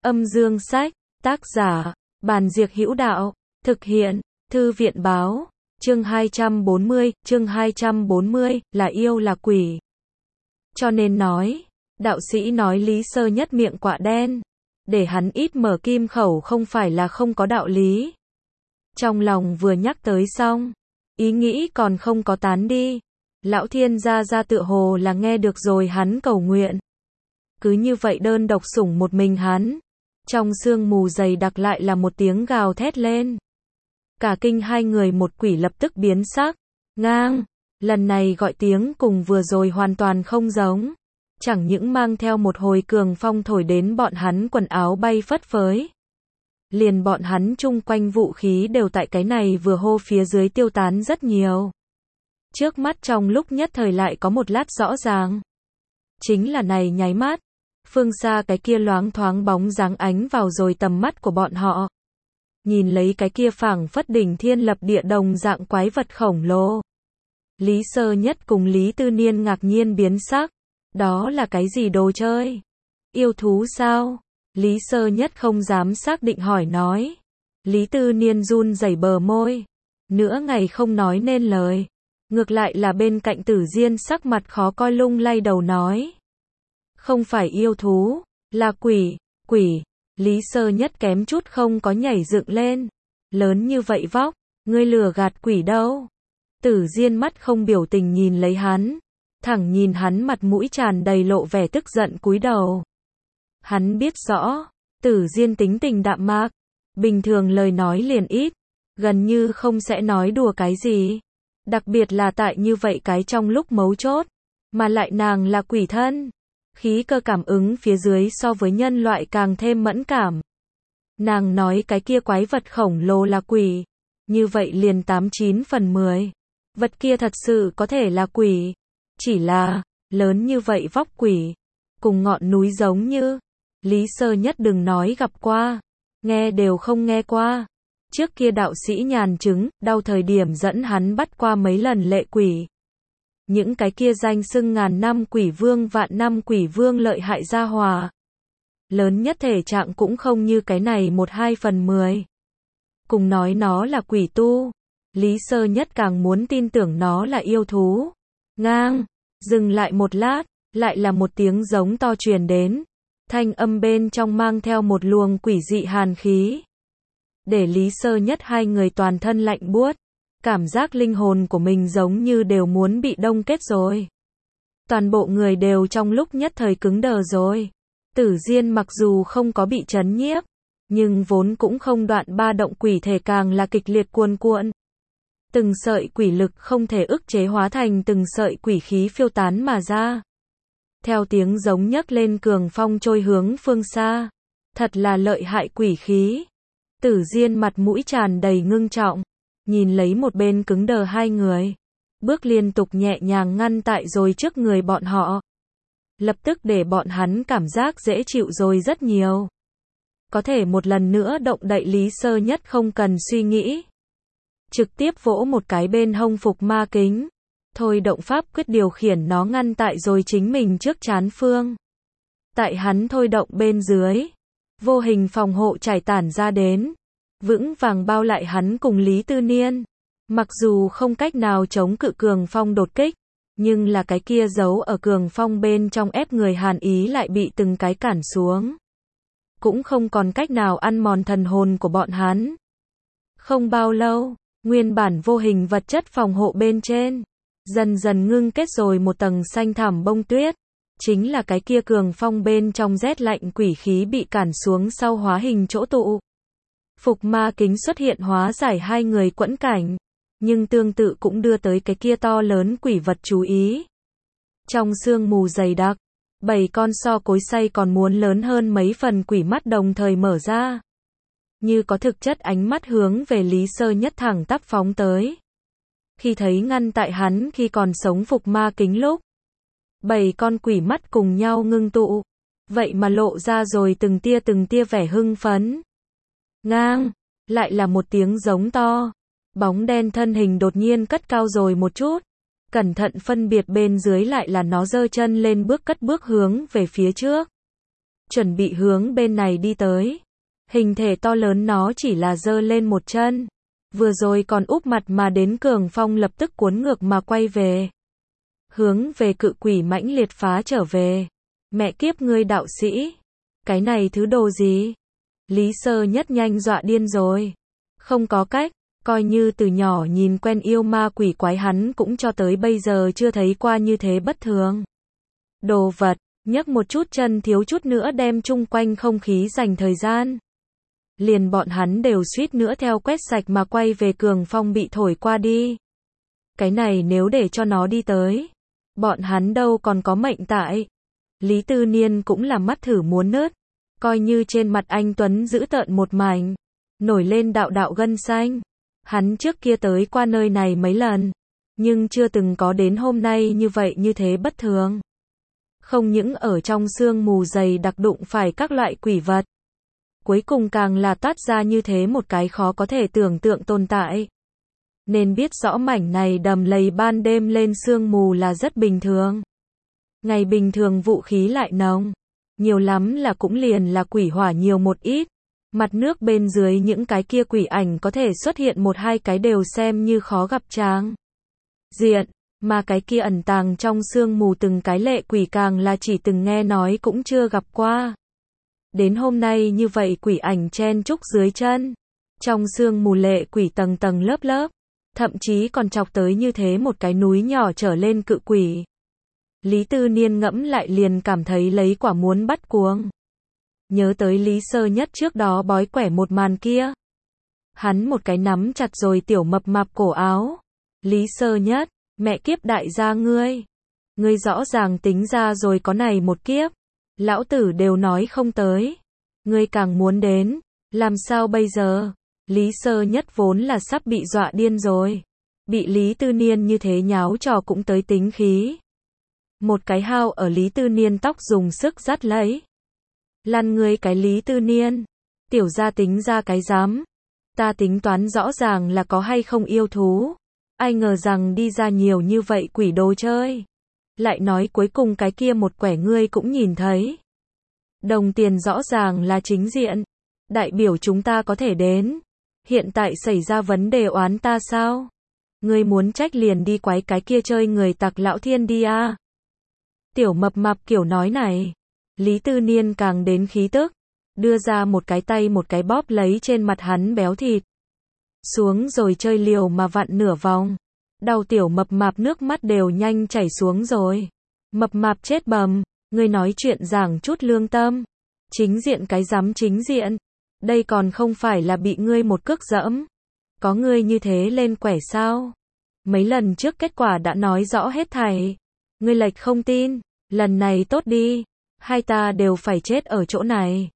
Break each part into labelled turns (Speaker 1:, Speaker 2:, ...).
Speaker 1: Âm dương sách, tác giả, Bàn Diệc Hữu Đạo, thực hiện, Thư viện báo, chương 240, là yêu là quỷ. Cho nên nói, đạo sĩ nói Lý Sơ Nhất miệng quạ đen, để hắn ít mở kim khẩu không phải là không có đạo lý. Trong lòng vừa nhắc tới xong, ý nghĩ còn không có tán đi. Lão Thiên gia tựa hồ là nghe được rồi hắn cầu nguyện. Cứ như vậy đơn độc sủng một mình hắn. Trong sương mù dày đặc lại là một tiếng gào thét lên. Cả kinh hai người một quỷ lập tức biến sắc. Ngang, lần này gọi tiếng cùng vừa rồi hoàn toàn không giống. Chẳng những mang theo một hồi cường phong thổi đến bọn hắn quần áo bay phất phới. Liền bọn hắn chung quanh vũ khí đều tại cái này vừa hô phía dưới tiêu tán rất nhiều. Trước mắt trong lúc nhất thời lại có một lát rõ ràng. Chính là này nháy mắt. Phương xa cái kia loáng thoáng bóng dáng ánh vào rồi tầm mắt của bọn họ. Nhìn lấy cái kia phảng phất đỉnh thiên lập địa đồng dạng quái vật khổng lồ. Lý Sơ Nhất cùng Lý Tư Niên ngạc nhiên biến sắc. Đó là cái gì đồ chơi? Yêu thú sao? Lý Sơ Nhất không dám xác định hỏi nói. Lý Tư Niên run rẩy bờ môi. Nửa ngày không nói nên lời. Ngược lại là bên cạnh Tử Diên sắc mặt khó coi lung lay đầu nói. Không phải yêu thú, là quỷ. Lý Sơ Nhất kém chút không có nhảy dựng lên. Lớn như vậy vóc, ngươi lừa gạt quỷ đâu? Tử Diên mắt không biểu tình nhìn lấy hắn. Thẳng nhìn hắn mặt mũi tràn đầy lộ vẻ tức giận cúi đầu. Hắn biết rõ, Tử Diên tính tình đạm mạc. Bình thường lời nói liền ít. Gần như không sẽ nói đùa cái gì. Đặc biệt là tại như vậy cái trong lúc mấu chốt. Mà lại nàng là quỷ thân. Khí cơ cảm ứng phía dưới so với nhân loại càng thêm mẫn cảm. Nàng nói cái kia quái vật khổng lồ là quỷ. Như vậy liền 89 phần 10. Vật kia thật sự có thể là quỷ. Chỉ là, lớn như vậy vóc quỷ. Cùng ngọn núi giống như. Lý Sơ Nhất đừng nói gặp qua. Nghe đều không nghe qua. Trước kia đạo sĩ nhàn chứng, đau thời điểm dẫn hắn bắt qua mấy lần lệ quỷ. Những cái kia danh xưng ngàn năm quỷ vương vạn năm quỷ vương lợi hại gia hòa. Lớn nhất thể trạng cũng không như cái này 1-2 phần 10. Cùng nói nó là quỷ tu. Lý Sơ Nhất càng muốn tin tưởng nó là yêu thú. Ngang, dừng lại một lát, lại là một tiếng giống to truyền đến. Thanh âm bên trong mang theo một luồng quỷ dị hàn khí. Để Lý Sơ Nhất hai người toàn thân lạnh buốt. Cảm giác linh hồn của mình giống như đều muốn bị đông kết rồi. Toàn bộ người đều trong lúc nhất thời cứng đờ rồi. Tử Diên mặc dù không có bị chấn nhiếp, nhưng vốn cũng không đoạn ba động quỷ thể càng là kịch liệt cuồn cuộn. Từng sợi quỷ lực không thể ức chế hóa thành từng sợi quỷ khí phiêu tán mà ra. Theo tiếng giống nhấc lên cường phong trôi hướng phương xa. Thật là lợi hại quỷ khí. Tử Diên mặt mũi tràn đầy ngưng trọng. Nhìn lấy một bên cứng đờ hai người. Bước liên tục nhẹ nhàng ngăn tại rồi trước người bọn họ. Lập tức để bọn hắn cảm giác dễ chịu rồi rất nhiều. Có thể một lần nữa động đậy Lý Sơ Nhất không cần suy nghĩ. Trực tiếp vỗ một cái bên hông phục ma kính. Thôi động pháp quyết điều khiển nó ngăn tại rồi chính mình trước trán phương. Tại hắn thôi động bên dưới. Vô hình phòng hộ trải tản ra đến. Vững vàng bao lại hắn cùng Lý Tư Niên. Mặc dù không cách nào chống cự cường phong đột kích, nhưng là cái kia giấu ở cường phong bên trong ép người hàn ý lại bị từng cái cản xuống. Cũng không còn cách nào ăn mòn thần hồn của bọn hắn. Không bao lâu, nguyên bản vô hình vật chất phòng hộ bên trên, dần dần ngưng kết rồi một tầng xanh thẳm bông tuyết. Chính là cái kia cường phong bên trong rét lạnh quỷ khí bị cản xuống sau hóa hình chỗ tụ. Phục ma kính xuất hiện hóa giải hai người quẫn cảnh, nhưng tương tự cũng đưa tới cái kia to lớn quỷ vật chú ý. Trong sương mù dày đặc, 7 con so cối xay còn muốn lớn hơn mấy phần quỷ mắt đồng thời mở ra. Như có thực chất ánh mắt hướng về Lý Sơ Nhất thẳng tắp phóng tới. Khi thấy ngăn tại hắn khi còn sống phục ma kính lúc, 7 con quỷ mắt cùng nhau ngưng tụ. Vậy mà lộ ra rồi từng tia vẻ hưng phấn. Ngang, lại là một tiếng giống to. Bóng đen thân hình đột nhiên cất cao rồi một chút. Cẩn thận phân biệt bên dưới lại là nó giơ chân lên bước cất bước hướng về phía trước. chuẩn bị hướng bên này đi tới. Hình thể to lớn nó chỉ là giơ lên một chân. Vừa rồi còn úp mặt mà đến Cường Phong lập tức cuốn ngược mà quay về. Hướng về cự quỷ mãnh liệt phá trở về. Mẹ kiếp ngươi đạo sĩ. Cái này thứ đồ gì? Lý Sơ Nhất nhanh dọa điên rồi. Không có cách, coi như từ nhỏ nhìn quen yêu ma quỷ quái hắn cũng cho tới bây giờ chưa thấy qua như thế bất thường. Đồ vật, nhấc một chút chân thiếu chút nữa đem chung quanh không khí dành thời gian. Liền bọn hắn đều suýt nữa theo quét sạch mà quay về Cường Phong bị thổi qua đi. Cái này nếu để cho nó đi tới, bọn hắn đâu còn có mệnh tại. Lý Tư Niên cũng là mắt thử muốn nứt, coi như trên mặt anh Tuấn giữ tợn một mảnh, nổi lên đạo đạo gân xanh. Hắn trước kia tới qua nơi này mấy lần, nhưng chưa từng có đến hôm nay như vậy như thế bất thường. Không những ở trong sương mù dày đặc đụng phải các loại quỷ vật, cuối cùng càng là toát ra như thế một cái khó có thể tưởng tượng tồn tại. Nên biết rõ mảnh này đầm lầy ban đêm lên sương mù là rất bình thường. Ngày bình thường vũ khí lại nồng, nhiều lắm là cũng liền là quỷ hỏa nhiều một ít. Mặt nước bên dưới những cái kia quỷ ảnh có thể xuất hiện một hai cái đều xem như khó gặp tráng diện, mà cái kia ẩn tàng trong sương mù từng cái lệ quỷ càng là chỉ từng nghe nói cũng chưa gặp qua. Đến hôm nay như vậy quỷ ảnh chen chúc dưới chân, trong sương mù lệ quỷ tầng tầng lớp lớp, thậm chí còn chọc tới như thế một cái núi nhỏ trở lên cự quỷ. Lý Tư Niên ngẫm lại liền cảm thấy lấy quả muốn bắt cuồng. Nhớ tới Lý Sơ Nhất trước đó bói quẻ một màn kia. Hắn một cái nắm chặt rồi tiểu mập mạp cổ áo. Lý Sơ Nhất, mẹ kiếp đại gia ngươi. Ngươi rõ ràng tính ra rồi có này một kiếp. Lão tử đều nói không tới. Ngươi càng muốn đến. Làm sao bây giờ? Lý Sơ Nhất vốn là sắp bị dọa điên rồi. Bị Lý Tư Niên như thế nháo trò cũng tới tính khí. Một cái hao ở Lý Tư Niên tóc dùng sức dắt lấy. Lăn ngươi cái Lý Tư Niên. Tiểu gia tính ra cái dám. Ta tính toán rõ ràng là có hay không yêu thú. Ai ngờ rằng đi ra nhiều như vậy quỷ đồ chơi. Lại nói cuối cùng cái kia một quẻ ngươi cũng nhìn thấy. Đồng tiền rõ ràng là chính diện. Đại biểu chúng ta có thể đến. Hiện tại xảy ra vấn đề oán ta sao? Ngươi muốn trách liền đi quái cái kia chơi người tặc lão thiên đi à. Tiểu mập mạp kiểu nói này. Lý Tư Niên càng đến khí tức. Đưa ra một cái tay một cái bóp lấy trên mặt hắn béo thịt. Xuống rồi chơi liều mà vặn nửa vòng. Đau tiểu mập mạp nước mắt đều nhanh chảy xuống rồi. Mập mạp chết bầm. Ngươi nói chuyện giảng chút lương tâm. Chính diện cái dám chính diện. Đây còn không phải là bị ngươi một cước dẫm. Có ngươi như thế lên quẻ sao? Mấy lần trước kết quả đã nói rõ hết thảy. Ngươi lệch không tin. Lần này tốt đi. Hai ta đều phải chết ở chỗ này.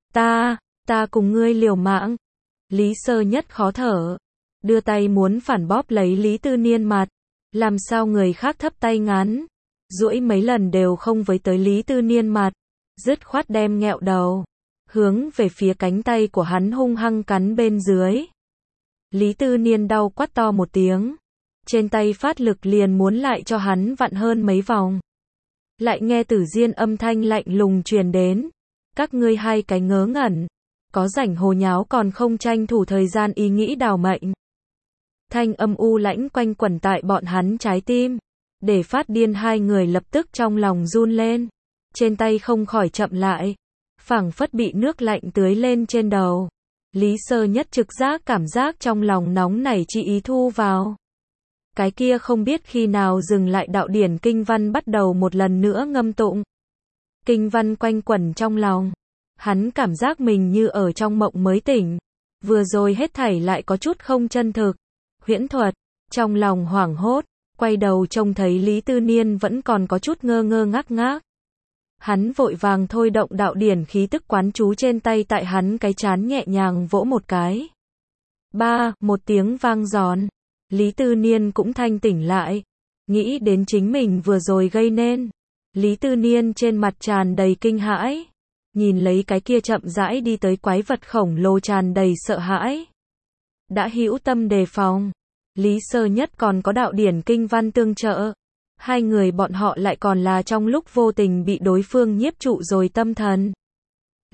Speaker 1: Ta cùng ngươi liều mạng. Lý Sơ Nhất khó thở. Đưa tay muốn phản bóp lấy Lý Tư Niên mặt. Làm sao người khác thấp tay ngắn. Duỗi mấy lần đều không với tới Lý Tư Niên mặt. Dứt khoát đem nghẹo đầu. Hướng về phía cánh tay của hắn hung hăng cắn bên dưới. Lý Tư Niên đau quát to một tiếng. Trên tay phát lực liền muốn lại cho hắn vặn hơn mấy vòng. Lại nghe Tử Diên âm thanh lạnh lùng truyền đến. Các ngươi hai cái ngớ ngẩn. Có rảnh hồ nháo còn không tranh thủ thời gian ý nghĩ đào mệnh. Thanh âm u lãnh quanh quẩn tại bọn hắn trái tim. Để phát điên hai người lập tức trong lòng run lên. Trên tay không khỏi chậm lại. Phảng phất bị nước lạnh tưới lên trên đầu. Lý Sơ Nhất trực giác cảm giác trong lòng nóng nảy chi ý thu vào. Cái kia không biết khi nào dừng lại đạo điển kinh văn bắt đầu một lần nữa ngâm tụng. Kinh văn quanh quẩn trong lòng. Hắn cảm giác mình như ở trong mộng mới tỉnh. Vừa rồi hết thảy lại có chút không chân thực. Huyễn thuật. Trong lòng hoảng hốt. Quay đầu trông thấy Lý Tư Niên vẫn còn có chút ngơ ngơ ngác ngác. Hắn vội vàng thôi động đạo điển khí tức quán chú trên tay tại hắn cái trán nhẹ nhàng vỗ một cái. Một tiếng vang giòn. Lý Tư Niên cũng thanh tỉnh lại. Nghĩ đến chính mình vừa rồi gây nên. Lý Tư Niên trên mặt tràn đầy kinh hãi. Nhìn lấy cái kia chậm rãi đi tới quái vật khổng lồ tràn đầy sợ hãi. Đã hữu tâm đề phòng. Lý Sơ Nhất còn có đạo điển kinh văn tương trợ. Hai người bọn họ lại còn là trong lúc vô tình bị đối phương nhiếp trụ rồi tâm thần.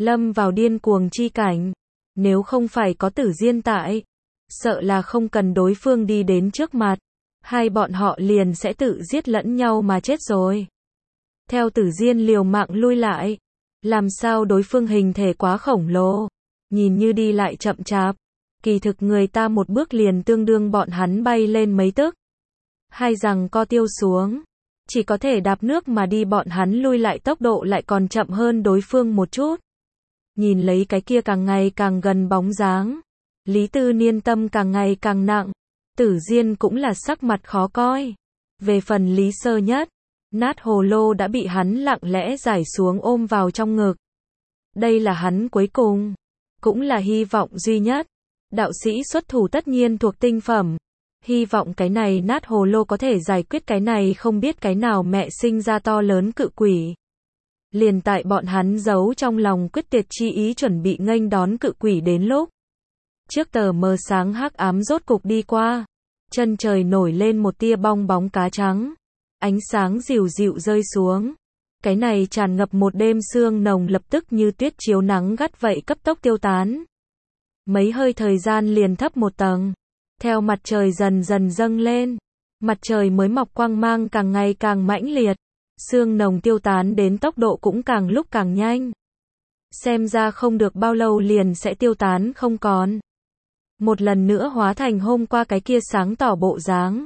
Speaker 1: lâm vào điên cuồng chi cảnh. Nếu không phải có Tử Diên tại, sợ là không cần đối phương đi đến trước mặt, hai bọn họ liền sẽ tự giết lẫn nhau mà chết rồi. Theo Tử Diên liều mạng lui lại, làm sao đối phương hình thể quá khổng lồ, nhìn như đi lại chậm chạp, kỳ thực người ta một bước liền tương đương bọn hắn bay lên mấy tấc. Hai rằng co tiêu xuống, chỉ có thể đạp nước mà đi, bọn hắn lui lại tốc độ lại còn chậm hơn đối phương một chút. Nhìn lấy cái kia càng ngày càng gần bóng dáng, Lý Tư Niên tâm càng ngày càng nặng, Tử Diên cũng là sắc mặt khó coi. Về phần Lý Sơ Nhất, nát hồ lô đã bị hắn lặng lẽ giải xuống ôm vào trong ngực. Đây là hắn cuối cùng, cũng là hy vọng duy nhất. Đạo sĩ xuất thủ tất nhiên thuộc tinh phẩm, hy vọng cái này nát hồ lô có thể giải quyết cái này không biết cái nào mẹ sinh ra to lớn cự quỷ. Liền tại bọn hắn giấu trong lòng quyết tuyệt chi ý chuẩn bị nghênh đón cự quỷ đến lúc. Trước tờ mờ sáng hắc ám rốt cục đi qua, chân trời nổi lên một tia bong bóng cá trắng, ánh sáng dịu dịu rơi xuống. Cái này tràn ngập một đêm sương nồng lập tức như tuyết chiếu nắng gắt vậy cấp tốc tiêu tán. Mấy hơi thời gian liền thấp một tầng, theo mặt trời dần dần dâng lên, mặt trời mới mọc quang mang càng ngày càng mãnh liệt, sương nồng tiêu tán đến tốc độ cũng càng lúc càng nhanh. Xem ra không được bao lâu liền sẽ tiêu tán không còn. Một lần nữa hóa thành hôm qua cái kia sáng tỏ bộ dáng.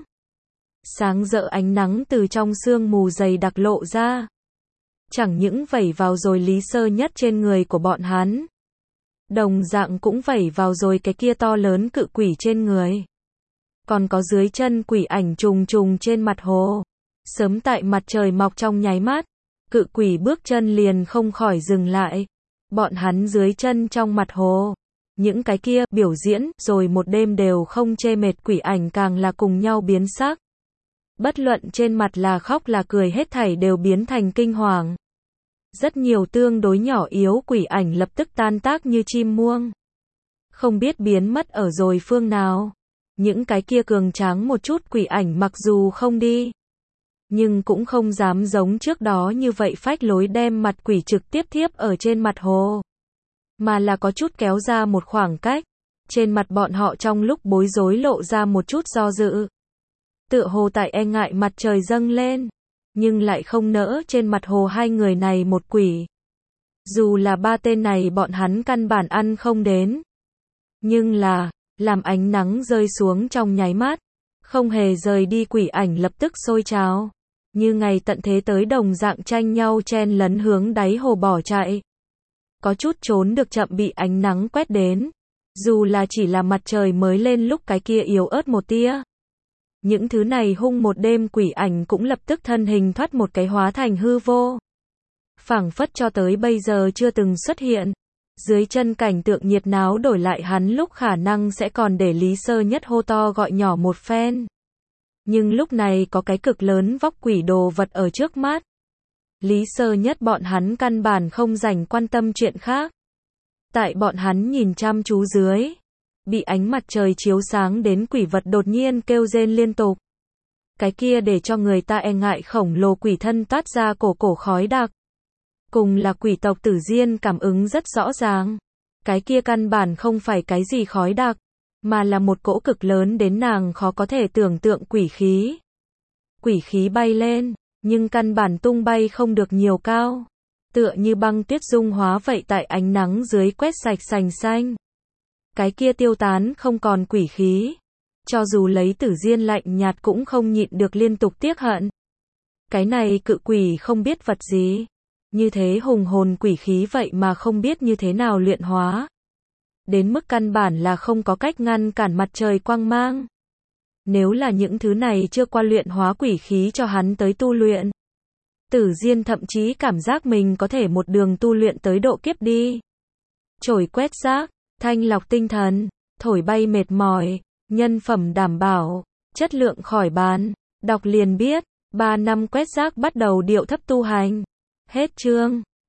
Speaker 1: Sáng rỡ ánh nắng từ trong sương mù dày đặc lộ ra. Chẳng những vẩy vào rồi Lý Sơ Nhất trên người của bọn hắn, đồng dạng cũng vẩy vào rồi cái kia to lớn cự quỷ trên người. Còn có dưới chân quỷ ảnh trùng trùng trên mặt hồ. Sớm tại mặt trời mọc trong nháy mắt, cự quỷ bước chân liền không khỏi dừng lại. Bọn hắn dưới chân trong mặt hồ, những cái kia biểu diễn rồi một đêm đều không chê mệt quỷ ảnh càng là cùng nhau biến sắc. Bất luận trên mặt là khóc là cười hết thảy đều biến thành kinh hoàng. Rất nhiều tương đối nhỏ yếu quỷ ảnh lập tức tan tác như chim muông. Không biết biến mất ở rồi phương nào. Những cái kia cường tráng một chút quỷ ảnh mặc dù không đi, nhưng cũng không dám giống trước đó như vậy phách lối đem mặt quỷ trực tiếp thiếp ở trên mặt hồ. Mà là có chút kéo ra một khoảng cách. Trên mặt bọn họ trong lúc bối rối lộ ra một chút do dự. Tựa hồ tại e ngại mặt trời dâng lên, nhưng lại không nỡ trên mặt hồ hai người này một quỷ. Dù là ba tên này bọn hắn căn bản ăn không đến. Nhưng là, làm ánh nắng rơi xuống trong nháy mắt, không hề rời đi quỷ ảnh lập tức sôi trào. Như ngày tận thế tới đồng dạng tranh nhau chen lấn hướng đáy hồ bỏ chạy. Có chút trốn được chậm bị ánh nắng quét đến. Dù là chỉ là mặt trời mới lên lúc cái kia yếu ớt một tia. Những thứ này hung một đêm quỷ ảnh cũng lập tức thân hình thoát một cái hóa thành hư vô. Phảng phất cho tới bây giờ chưa từng xuất hiện. Dưới chân cảnh tượng nhiệt náo đổi lại hắn lúc khả năng sẽ còn để Lý Sơ Nhất hô to gọi nhỏ một phen. Nhưng lúc này có cái cực lớn vóc quỷ đồ vật ở trước mắt. Lý Sơ Nhất bọn hắn căn bản không rảnh quan tâm chuyện khác. Tại bọn hắn nhìn chăm chú dưới, bị ánh mặt trời chiếu sáng đến quỷ vật đột nhiên kêu rên liên tục. Cái kia để cho người ta e ngại khổng lồ quỷ thân toát ra cổ khói đặc. Cùng là quỷ tộc Tử Diên cảm ứng rất rõ ràng. Cái kia căn bản không phải cái gì khói đặc, mà là một cỗ cực lớn đến nàng khó có thể tưởng tượng quỷ khí. Quỷ khí bay lên, nhưng căn bản tung bay không được nhiều cao. Tựa như băng tuyết dung hóa vậy tại ánh nắng dưới quét sạch sành xanh. Cái kia tiêu tán không còn quỷ khí. Cho dù lấy Tử Diên lạnh nhạt cũng không nhịn được liên tục tiếc hận. Cái này cự quỷ không biết vật gì. Như thế hùng hồn quỷ khí vậy mà không biết như thế nào luyện hóa. Đến mức căn bản là không có cách ngăn cản mặt trời quang mang. Nếu là những thứ này chưa qua luyện hóa quỷ khí cho hắn tới tu luyện, Tử Diên thậm chí cảm giác mình có thể một đường tu luyện tới độ kiếp đi. Chổi quét rác, thanh lọc tinh thần, thổi bay mệt mỏi, nhân phẩm đảm bảo, chất lượng khỏi bàn, đọc liền biết, 3 năm quét rác bắt đầu điệu thấp tu hành. Hết chương.